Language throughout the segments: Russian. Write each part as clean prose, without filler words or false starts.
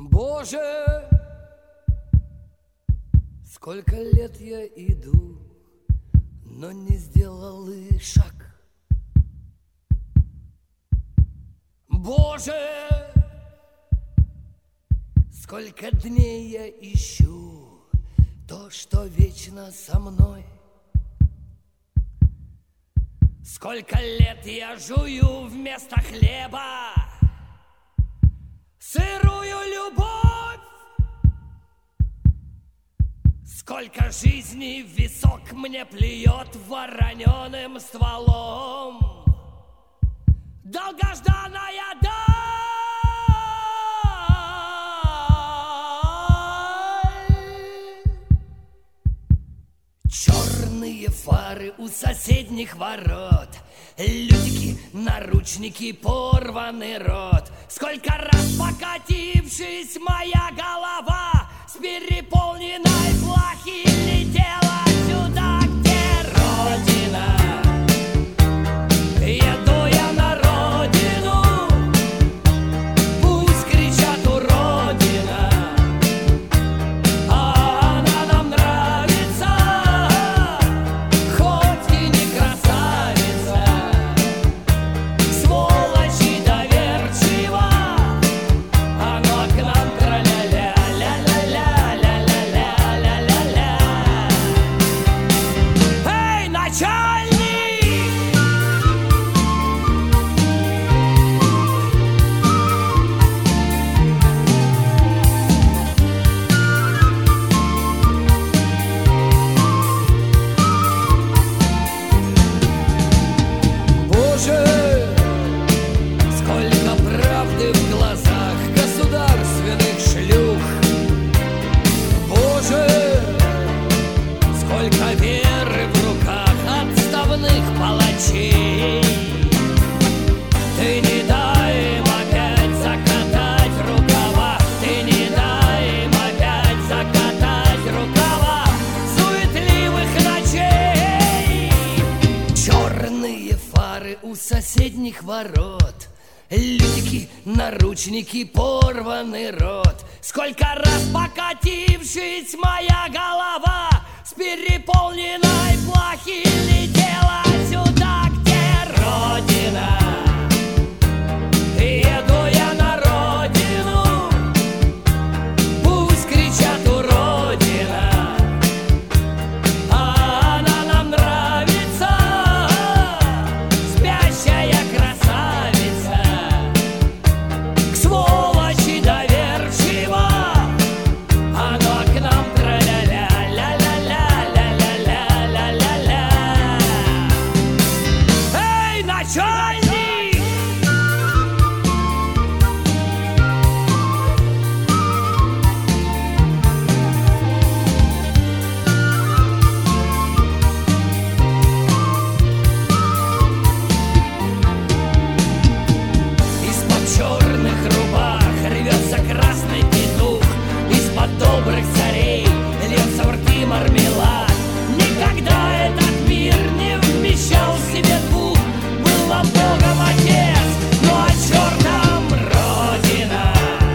Боже, сколько лет я иду, но не сделал и шаг. Боже, сколько дней я ищу то, что вечно со мной. Сколько лет я жую вместо хлеба сырую любовь. Сколько жизней в висок мне плюет вороненым стволом долгожданная даль. Черные фары у соседних ворот, лютики, наручники, порванный рот. Сколько раз покатившись, моя голова с переполненной плахи летела сюда, где Родина. Еду я на родину, пусть кричат уродина, а она нам нравится, хоть и не красавица. Сволочь и доверчива, оно к нам тра-ля-ля, ля-ля-ля-ля-ля-ля-ля-ля-ля. Эй, начальник! Боже, сколько правды в глазах государственных шлюх. Боже, сколько веры в руках отставных палачей. Ты не дай им опять закатать рукава, ты не дай им опять закатать рукава суетливых ночей. Черные фары у соседних ворот, лютики, наручники, порванный рот. Сколько раз покатившись, моя голова с переполненной плахи летела сюда, где Родина. Еду я на родину, пусть кричат уродина, а она нам нравится, спящая красавица. К сволочи доверчива, оно к нам тра-ля-ля, ля-ля-ля-ля-ля-ля-ля-ля-ля. Эй, начальник! Из-под черных рубах рвется красный петух, из-под добрых царей льется в рты мармелад. Никогда этот мир не вмещал в себе двух. Был вам Богом Отец, но о черном Родина.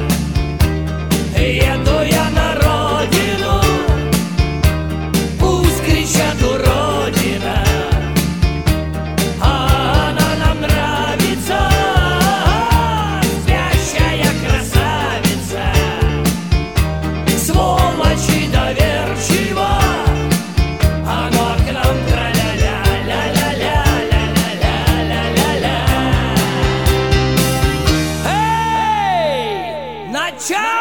Еду я на родину, пусть кричат уродина, а она нам нравится, спящая красавица. Сволочь и доверчива, оно к нам тра-ля-ля, ля-ля-ля, ля-ля-ля, ля-ля-ля. Эй, начальник!